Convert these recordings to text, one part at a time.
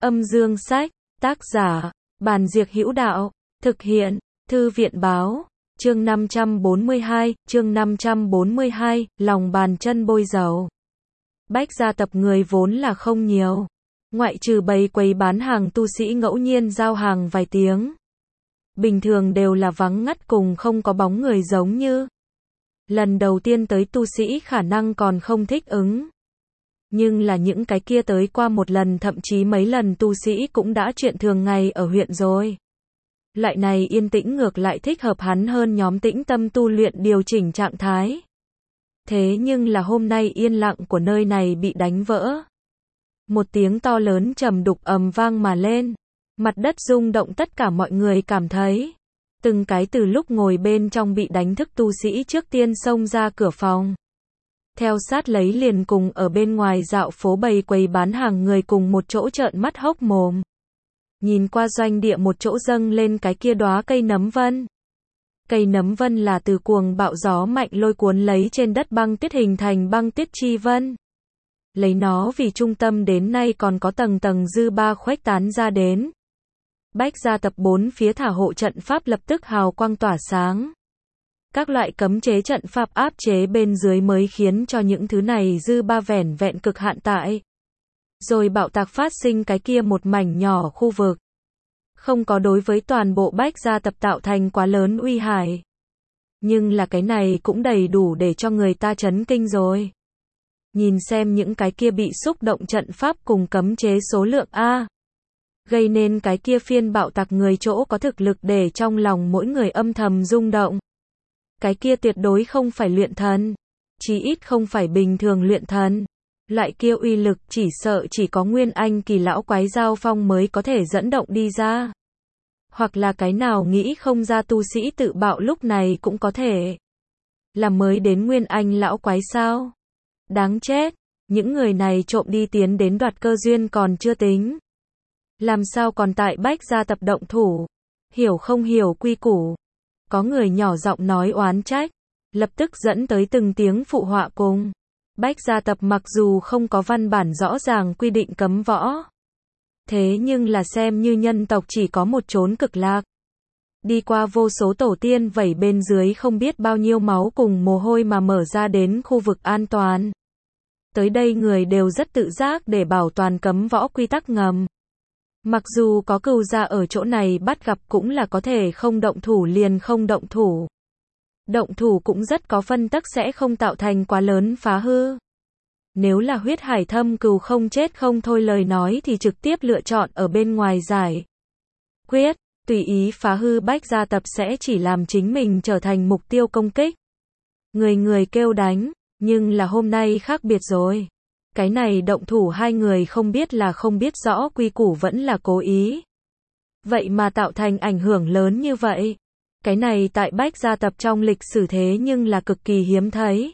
Âm dương sách, tác giả, Bàn Diệc Hữu Đạo, thực hiện, Thư viện Báo, chương 542, lòng bàn chân bôi dầu. Bách gia tập người vốn là không nhiều. Ngoại trừ bày quầy bán hàng tu sĩ ngẫu nhiên giao hàng vài tiếng. Bình thường đều là vắng ngắt cùng không có bóng người giống như. Lần đầu tiên tới tu sĩ khả năng còn không thích ứng. Nhưng là những cái kia tới qua một lần thậm chí mấy lần tu sĩ cũng đã chuyện thường ngày ở huyện rồi. Loại này yên tĩnh ngược lại thích hợp hắn hơn nhóm tĩnh tâm tu luyện điều chỉnh trạng thái. Thế nhưng là hôm nay yên lặng của nơi này bị đánh vỡ. Một tiếng to lớn trầm đục ầm vang mà lên. Mặt đất rung động, tất cả mọi người cảm thấy. Từng cái từ lúc ngồi bên trong bị đánh thức tu sĩ trước tiên xông ra cửa phòng. Theo sát lấy liền cùng ở bên ngoài dạo phố bày quầy bán hàng người cùng một chỗ trợn mắt hốc mồm. Nhìn qua doanh địa một chỗ dâng lên cái kia đóa cây nấm vân. Cây nấm vân là từ cuồng bạo gió mạnh lôi cuốn lấy trên đất băng tuyết hình thành băng tuyết chi vân. Lấy nó vì trung tâm đến nay còn có tầng tầng dư ba khuếch tán ra đến. Bách gia tập bốn phía thả hộ trận pháp lập tức hào quang tỏa sáng. Các loại cấm chế trận pháp áp chế bên dưới mới khiến cho những thứ này dư ba vẻn vẹn cực hạn tại. Rồi bạo tạc phát sinh cái kia một mảnh nhỏ khu vực. Không có đối với toàn bộ bách gia tập tạo thành quá lớn uy hại. Nhưng là cái này cũng đầy đủ để cho người ta chấn kinh rồi. Nhìn xem những cái kia bị xúc động trận pháp cùng cấm chế số lượng A. Gây nên cái kia phiên bạo tạc người chỗ có thực lực để trong lòng mỗi người âm thầm rung động. Cái kia tuyệt đối không phải luyện thần. Chí ít không phải bình thường luyện thần. Loại kia uy lực chỉ sợ chỉ có Nguyên Anh kỳ lão quái giao phong mới có thể dẫn động đi ra. Hoặc là cái nào nghĩ không ra tu sĩ tự bạo lúc này cũng có thể. Là mới đến Nguyên Anh lão quái sao? Đáng chết, những người này trộm đi tiến đến đoạt cơ duyên còn chưa tính. Làm sao còn tại bách gia tập động thủ? Hiểu không hiểu quy củ? Có người nhỏ giọng nói oán trách, lập tức dẫn tới từng tiếng phụ họa cùng. Bách gia tập mặc dù không có văn bản rõ ràng quy định cấm võ. Thế nhưng là xem như nhân tộc chỉ có một chốn cực lạc. Đi qua vô số tổ tiên vẩy bên dưới không biết bao nhiêu máu cùng mồ hôi mà mở ra đến khu vực an toàn. Tới đây người đều rất tự giác để bảo toàn cấm võ quy tắc ngầm. Mặc dù có cừu gia ở chỗ này bắt gặp cũng là có thể không động thủ liền không động thủ. Động thủ cũng rất có phân tắc sẽ không tạo thành quá lớn phá hư. Nếu là huyết hải thâm cừu không chết không thôi lời nói thì trực tiếp lựa chọn ở bên ngoài giải quyết, tùy ý phá hư bách gia tập sẽ chỉ làm chính mình trở thành mục tiêu công kích. Người người kêu đánh, nhưng là hôm nay khác biệt rồi. Cái này động thủ hai người không biết là không biết rõ quy củ vẫn là cố ý. Vậy mà tạo thành ảnh hưởng lớn như vậy. Cái này tại bách gia tập trong lịch sử thế nhưng là cực kỳ hiếm thấy.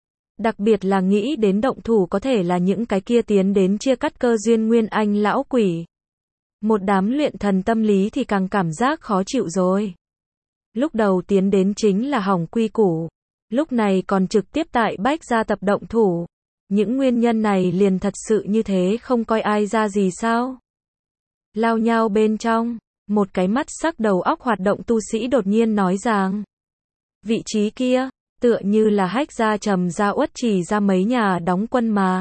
Đặc biệt là nghĩ đến động thủ có thể là những cái kia tiến đến chia cắt cơ duyên Nguyên Anh lão quỷ. Một đám luyện thần tâm lý thì càng cảm giác khó chịu rồi. Lúc đầu tiến đến chính là hỏng quy củ. Lúc này còn trực tiếp tại bách gia tập động thủ. Những nguyên nhân này liền thật sự như thế không coi ai ra gì sao? Lao nhau bên trong, một cái mắt sắc đầu óc hoạt động tu sĩ đột nhiên nói rằng. Vị trí kia, tựa như là hách gia trầm gia uất chỉ ra mấy nhà đóng quân mà.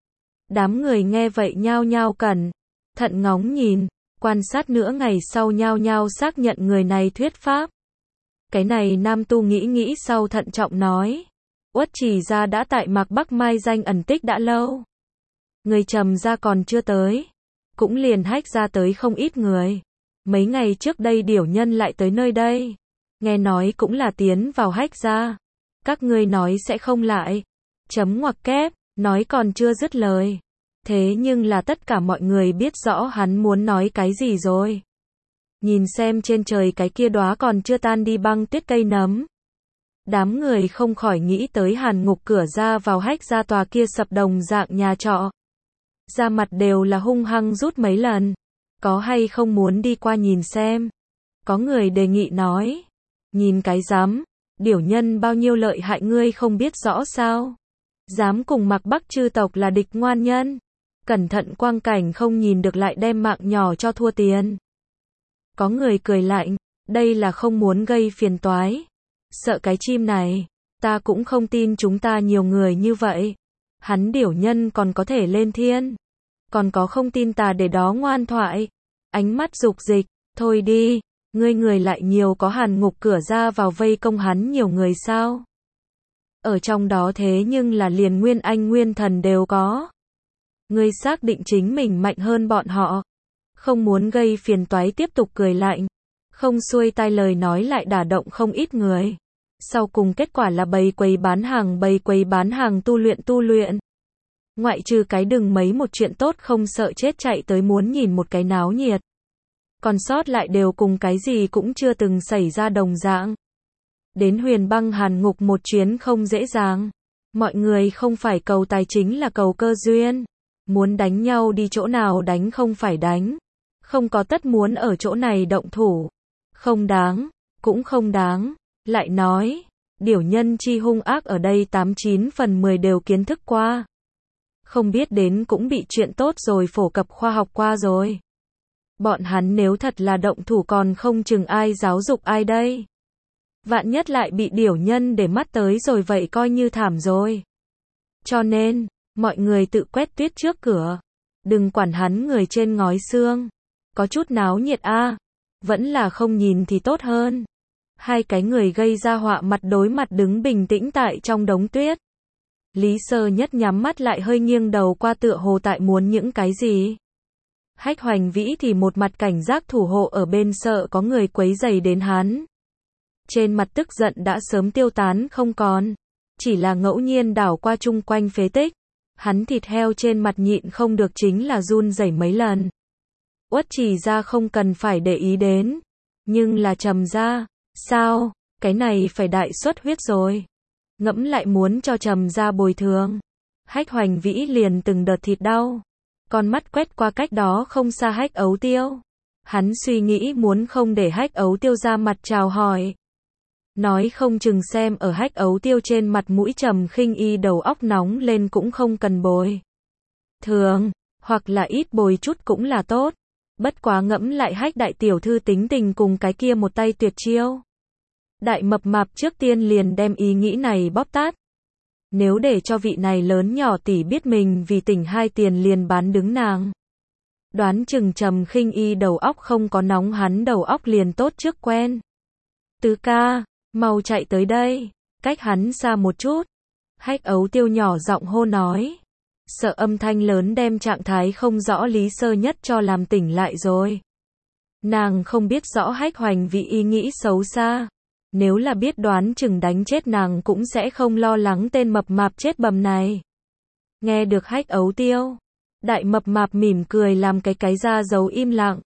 Đám người nghe vậy nhao nhao cẩn thận ngóng nhìn, quan sát nửa ngày sau nhao nhao xác nhận người này thuyết pháp. Cái này nam tu nghĩ sau thận trọng nói. Uất chỉ ra đã tại Mạc Bắc mai danh ẩn tích đã lâu. Người trầm gia còn chưa tới. Cũng liền hách ra tới không ít người. Mấy ngày trước đây điểu nhân lại tới nơi đây. Nghe nói cũng là tiến vào hách ra. Các ngươi nói sẽ không lại. Chấm ngoặc kép, nói còn chưa dứt lời. Thế nhưng là tất cả mọi người biết rõ hắn muốn nói cái gì rồi. Nhìn xem trên trời cái kia đóa còn chưa tan đi băng tuyết cây nấm. Đám người không khỏi nghĩ tới hàn ngục cửa ra vào hách ra tòa kia sập đồng dạng nhà trọ. Da mặt đều là hung hăng rút mấy lần. Có hay không muốn đi qua nhìn xem? Có người đề nghị nói. Nhìn cái dám, điểu nhân bao nhiêu lợi hại ngươi không biết rõ sao? Dám cùng Mạc Bắc chư tộc là địch ngoan nhân. cẩn thận quang cảnh không nhìn được lại đem mạng nhỏ cho thua tiền. Có người cười lạnh, đây là không muốn gây phiền toái. Sợ cái chim này, ta cũng không tin chúng ta nhiều người như vậy. Hắn điểu nhân còn có thể lên thiên. Còn có không tin ta để đó ngoan thoại. Ánh mắt dục dịch, thôi đi, người lại nhiều có Hàn Ngục cửa ra vào vây công hắn nhiều người sao? Ở trong đó thế nhưng là liền Nguyên Anh Nguyên Thần đều có. Ngươi xác định chính mình mạnh hơn bọn họ. Không muốn gây phiền toái tiếp tục cười lạnh. Không xuôi tai lời nói lại đả động không ít người. Sau cùng kết quả là bày quầy bán hàng tu luyện. Ngoại trừ cái đừng mấy một chuyện tốt không sợ chết chạy tới muốn nhìn một cái náo nhiệt. Còn sót lại đều cùng cái gì cũng chưa từng xảy ra đồng dạng. Đến Huyền Băng Hàn Ngục một chuyến không dễ dàng. Mọi người không phải cầu tài chính là cầu cơ duyên. Muốn đánh nhau đi chỗ nào đánh không phải đánh. Không có tất muốn ở chỗ này động thủ. Không đáng, cũng không đáng. Lại nói, điểu nhân chi hung ác ở đây 89 phần 10 đều kiến thức qua. Không biết đến cũng bị chuyện tốt rồi phổ cập khoa học qua rồi. Bọn hắn nếu thật là động thủ còn không chừng ai giáo dục ai đây. Vạn nhất lại bị điểu nhân để mắt tới rồi vậy coi như thảm rồi. Cho nên, mọi người tự quét tuyết trước cửa. Đừng quản hắn người trên ngói xương. Có chút náo nhiệt a, vẫn là không nhìn thì tốt hơn. Hai cái người gây ra họa mặt đối mặt đứng bình tĩnh tại trong đống tuyết. Lý Sơ Nhất nhắm mắt lại hơi nghiêng đầu qua tựa hồ tại muốn những cái gì. Hách Hoành Vĩ thì một mặt cảnh giác thủ hộ ở bên sợ có người quấy rầy đến hắn. Trên mặt tức giận đã sớm tiêu tán không còn. Chỉ là ngẫu nhiên đảo qua chung quanh phế tích. Hắn thịt heo trên mặt nhịn không được chính là run rẩy mấy lần. Uất Trì ra không cần phải để ý đến. Nhưng là Trầm ra, sao, cái này phải đại suất huyết rồi. Ngẫm lại muốn cho Trầm ra bồi thường. Hách Hoành Vĩ liền từng đợt thịt đau. Con mắt quét qua cách đó không xa Hách Ấu Tiêu. Hắn suy nghĩ muốn không để Hách Ấu Tiêu ra mặt chào hỏi. Nói không chừng xem ở Hách Ấu Tiêu trên mặt mũi Trầm Khinh Y đầu óc nóng lên cũng không cần bồi thường, hoặc là ít bồi chút cũng là tốt. Bất quá ngẫm lại Hách đại tiểu thư tính tình cùng cái kia một tay tuyệt chiêu. Đại mập mạp trước tiên liền đem ý nghĩ này bóp tát. Nếu để cho vị này lớn nhỏ tỷ biết mình vì tỉnh hai tiền liền bán đứng nàng. Đoán chừng Trầm Khinh Y đầu óc không có nóng hắn đầu óc liền tốt trước quen. Tứ ca, mau chạy tới đây, cách hắn xa một chút. Hách Ấu Tiêu nhỏ giọng hô nói. Sợ âm thanh lớn đem trạng thái không rõ Lý Sơ Nhất cho làm tỉnh lại rồi. Nàng không biết rõ Hách Hoành Vĩ ý nghĩ xấu xa. Nếu là biết đoán chừng đánh chết nàng cũng sẽ không lo lắng tên mập mạp chết bầm này. Nghe được Hách Ấu Tiêu, đại mập mạp mỉm cười làm cái ra dấu im lặng.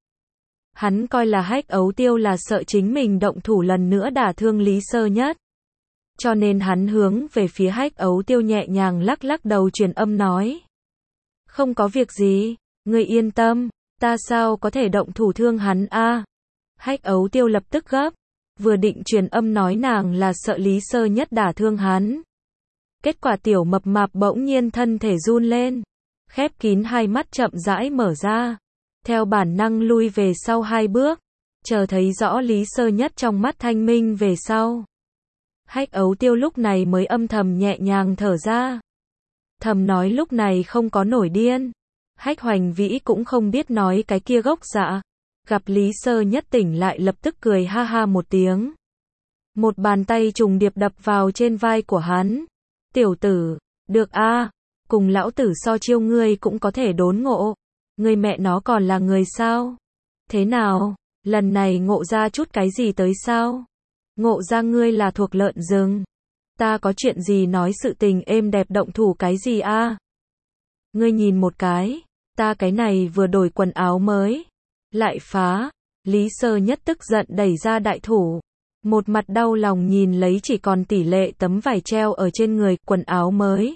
Hắn coi là Hách Ấu Tiêu là sợ chính mình động thủ lần nữa đả thương Lý Sơ Nhất. Cho nên hắn hướng về phía Hách Ấu Tiêu nhẹ nhàng lắc lắc đầu truyền âm nói. Không có việc gì, ngươi yên tâm, ta sao có thể động thủ thương hắn a? Hách Ấu Tiêu lập tức gấp, vừa định truyền âm nói nàng là sợ Lý Sơ Nhất đả thương hắn. Kết quả tiểu mập mạp bỗng nhiên thân thể run lên, khép kín hai mắt chậm rãi mở ra, theo bản năng lui về sau hai bước, chờ thấy rõ Lý Sơ Nhất trong mắt thanh minh về sau. Hách Ấu Tiêu lúc này mới âm thầm nhẹ nhàng thở ra. Thầm nói lúc này không có nổi điên. Hách Hoành Vĩ cũng không biết nói cái kia gốc dạ. Gặp Lý Sơ Nhất tỉnh lại lập tức cười ha ha một tiếng. Một bàn tay trùng điệp đập vào trên vai của hắn. Tiểu tử, được a, cùng lão tử so chiêu ngươi cũng có thể đốn ngộ. Ngươi mẹ nó còn là người sao? Thế nào, lần này ngộ ra chút cái gì tới sao? Ngộ ra ngươi là thuộc lợn rừng. Ta có chuyện gì nói sự tình êm đẹp động thủ cái gì a? Ngươi nhìn một cái, ta cái này vừa đổi quần áo mới. Lại phá, Lý Sơ Nhất tức giận đẩy ra đại thủ. Một mặt đau lòng nhìn lấy chỉ còn tỷ lệ tấm vải treo ở trên người, quần áo mới.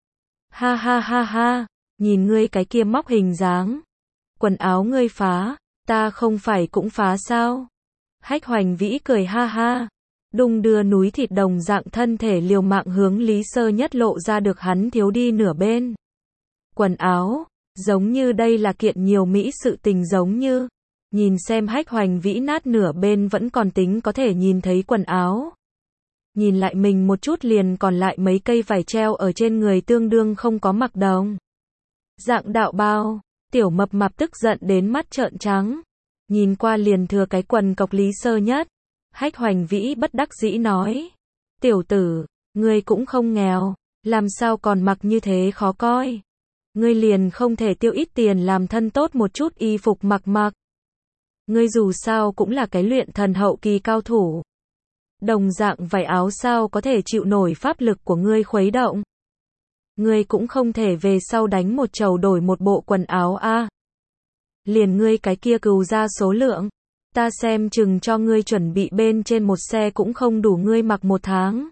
Ha ha ha ha, nhìn ngươi cái kia móc hình dáng. Quần áo ngươi phá, ta không phải cũng phá sao? Hách Hoành Vĩ cười ha ha, đung đưa núi thịt đồng dạng thân thể liều mạng hướng Lý Sơ Nhất lộ ra được hắn thiếu đi nửa bên. Quần áo, Giống như đây là kiện nhiều mỹ sự tình giống như. Nhìn xem Hách Hoành Vĩ nát nửa bên vẫn còn tính có thể nhìn thấy quần áo. Nhìn lại mình một chút liền còn lại mấy cây vải treo ở trên người tương đương không có mặc đồng. Dạng đạo bao, tiểu mập mạp tức giận đến mắt trợn trắng. Nhìn qua liền thừa cái quần cộc Lý Sơ Nhất. Hách Hoành Vĩ bất đắc dĩ nói. Tiểu tử, ngươi cũng không nghèo, làm sao còn mặc như thế khó coi. Ngươi liền không thể tiêu ít tiền làm thân tốt một chút y phục mặc. Ngươi dù sao cũng là cái luyện thần hậu kỳ cao thủ. Đồng dạng vải áo sao có thể chịu nổi pháp lực của ngươi khuấy động. Ngươi cũng không thể về sau đánh một chầu đổi một bộ quần áo a. Liền ngươi cái kia cừu ra số lượng. Ta xem chừng cho ngươi chuẩn bị bên trên một xe cũng không đủ ngươi mặc một tháng.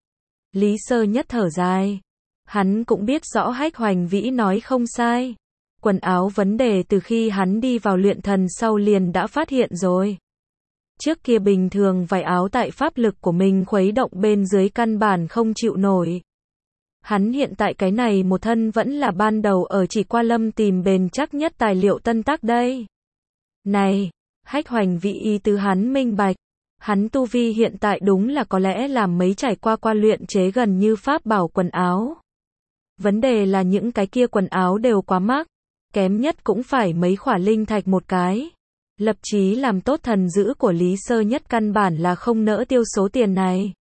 Lý Sơ Nhất thở dài. Hắn cũng biết rõ Hách Hoành Vĩ nói không sai. Quần áo vấn đề từ khi hắn đi vào luyện thần sau liền đã phát hiện rồi. Trước kia bình thường vải áo tại pháp lực của mình khuấy động bên dưới căn bản không chịu nổi. Hắn hiện tại cái này một thân vẫn là ban đầu ở Chỉ Qua Lâm tìm bền chắc nhất tài liệu tân tác đây. Này, Hách Hoành Vĩ ý tứ hắn minh bạch. Hắn tu vi hiện tại đúng là có lẽ làm mấy trải qua luyện chế gần như pháp bảo quần áo. Vấn đề là những cái kia quần áo đều quá mắc. Kém nhất cũng phải mấy khỏa linh thạch một cái. Lập chí làm tốt thần dữ của Lý Sơ Nhất căn bản là không nỡ tiêu số tiền này.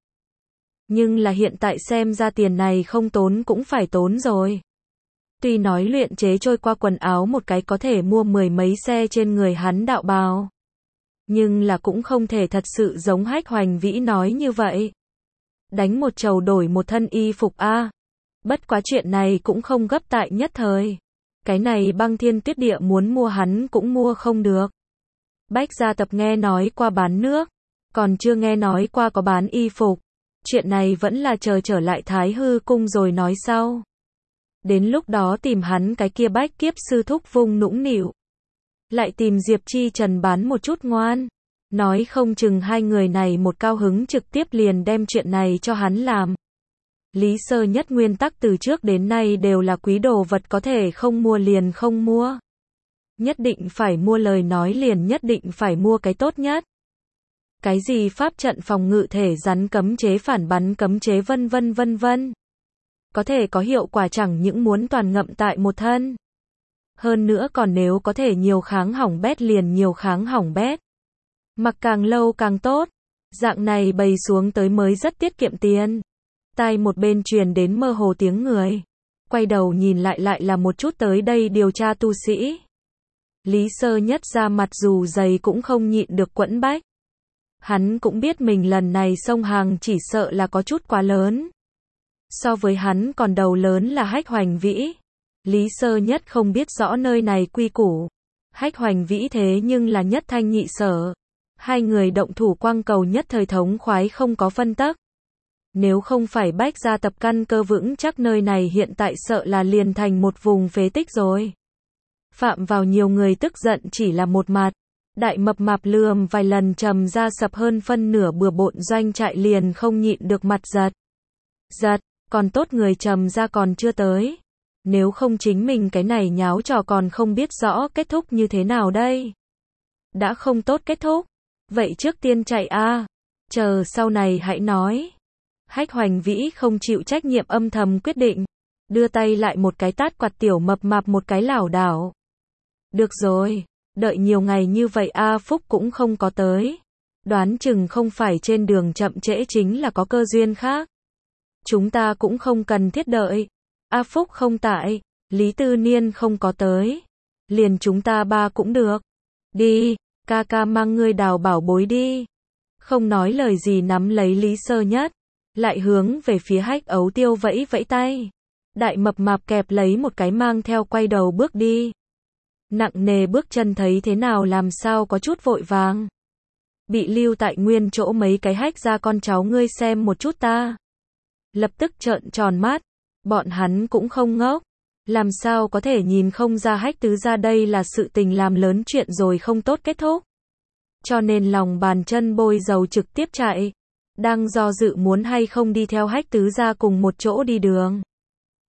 Nhưng là hiện tại xem ra tiền này không tốn cũng phải tốn rồi. Tuy nói luyện chế trôi qua quần áo một cái có thể mua mười mấy xe trên người hắn đạo bào. Nhưng là cũng không thể thật sự giống Hách Hoành Vĩ nói như vậy. Đánh một chầu đổi một thân y phục a. Bất quá chuyện này cũng không gấp tại nhất thời. Cái này Băng Thiên Tuyết Địa muốn mua hắn cũng mua không được. Bách Gia Tập nghe nói qua bán nước, còn chưa nghe nói qua có bán y phục. Chuyện này vẫn là chờ trở lại Thái Hư Cung rồi nói sau. Đến lúc đó tìm hắn cái kia Bách Kiếp Sư thúc vung nũng nịu. Lại tìm Diệp Chi Trần bán một chút ngoan. Nói không chừng hai người này một cao hứng trực tiếp liền đem chuyện này cho hắn làm. Lý Sơ Nhất nguyên tắc từ trước đến nay đều là quý đồ vật có thể không mua liền không mua. Nhất định phải mua lời nói liền nhất định phải mua cái tốt nhất. Cái gì pháp trận phòng ngự thể rắn cấm chế phản bắn cấm chế vân vân. Có thể có hiệu quả chẳng những muốn toàn ngậm tại một thân. Hơn nữa còn nếu có thể nhiều kháng hỏng bét liền nhiều kháng hỏng bét. Mặc càng lâu càng tốt. Dạng này bày xuống tới mới rất tiết kiệm tiền. Tai một bên truyền đến mơ hồ tiếng người. Quay đầu nhìn lại là một chút tới đây điều tra tu sĩ. Lý Sơ Nhất ra mặt dù dày cũng không nhịn được quẫn bách. Hắn cũng biết mình lần này xông hàng chỉ sợ là có chút quá lớn. So với hắn còn đầu lớn là Hách Hoành Vĩ. Lý Sơ Nhất không biết rõ nơi này quy củ. Hách Hoành Vĩ thế nhưng là nhất thanh nhị sở. Hai người động thủ quang cầu nhất thời thống khoái không có phân tắc. Nếu không phải Bách Gia Tập căn cơ vững chắc nơi này hiện tại sợ là liền thành một vùng phế tích rồi. Phạm vào nhiều người tức giận chỉ là một mặt. Đại mập mạp lườm vài lần trầm ra sập hơn phân nửa bừa bộn doanh trại liền không nhịn được mặt giật. Còn tốt người trầm ra còn chưa tới. Nếu không chính mình cái này nháo trò còn không biết rõ kết thúc như thế nào đây. Đã không tốt kết thúc. Vậy trước tiên chạy a. Chờ sau này hãy nói. Hách Hoành Vĩ không chịu trách nhiệm âm thầm quyết định. Đưa tay lại một cái tát quạt tiểu mập mạp một cái lảo đảo. Được rồi. Đợi nhiều ngày như vậy A Phúc cũng không có tới. Đoán chừng không phải trên đường chậm trễ chính là có cơ duyên khác. Chúng ta cũng không cần thiết đợi. A Phúc không tại. Lý Tư Niên không có tới. Liền chúng ta ba cũng được. Đi, ca ca mang ngươi đào bảo bối đi. Không nói lời gì nắm lấy Lý Sơ Nhất. Lại hướng về phía Hách Ấu Tiêu vẫy vẫy tay. Đại mập mạp kẹp lấy một cái mang theo quay đầu bước đi. Nặng nề bước chân thấy thế nào làm sao có chút vội vàng. Bị lưu tại nguyên chỗ mấy cái Hách ra con cháu ngươi xem một chút ta. Lập tức trợn tròn mắt. Bọn hắn cũng không ngốc. Làm sao có thể nhìn không ra Hách tứ ra đây là sự tình làm lớn chuyện rồi không tốt kết thúc. Cho nên lòng bàn chân bôi dầu trực tiếp chạy. Đang do dự muốn hay không đi theo Hách tứ ra cùng một chỗ đi đường.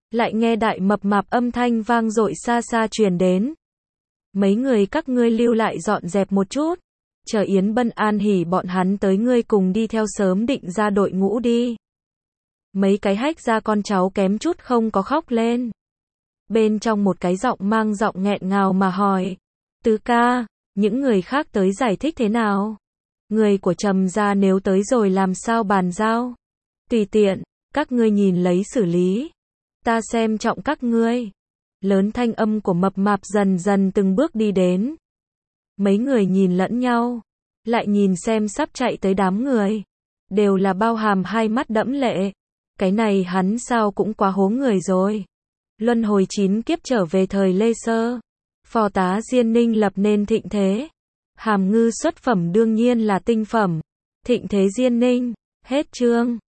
Lại nghe đại mập mạp âm thanh vang dội xa xa truyền đến. Mấy người các ngươi lưu lại dọn dẹp một chút. Chờ Yến Bân an hỉ bọn hắn tới ngươi cùng đi theo sớm định ra đội ngũ đi. Mấy cái hách ra con cháu kém chút không có khóc lên. Bên trong một cái giọng mang giọng nghẹn ngào mà hỏi. Tứ ca, những người khác tới giải thích thế nào? Người của Trầm gia nếu tới rồi làm sao bàn giao? Tùy tiện, các ngươi nhìn lấy xử lý. Ta xem trọng các ngươi. Lớn thanh âm của mập mạp dần dần từng bước đi đến. Mấy người nhìn lẫn nhau, lại nhìn xem sắp chạy tới đám người. Đều là bao hàm hai mắt đẫm lệ. Cái này hắn sao cũng quá hố người rồi. Luân hồi 9 kiếp trở về thời Lê Sơ. Phò tá Diên Ninh lập nên thịnh thế. Hàm ngư xuất phẩm đương nhiên là tinh phẩm. Thịnh thế Diên Ninh. Hết chương.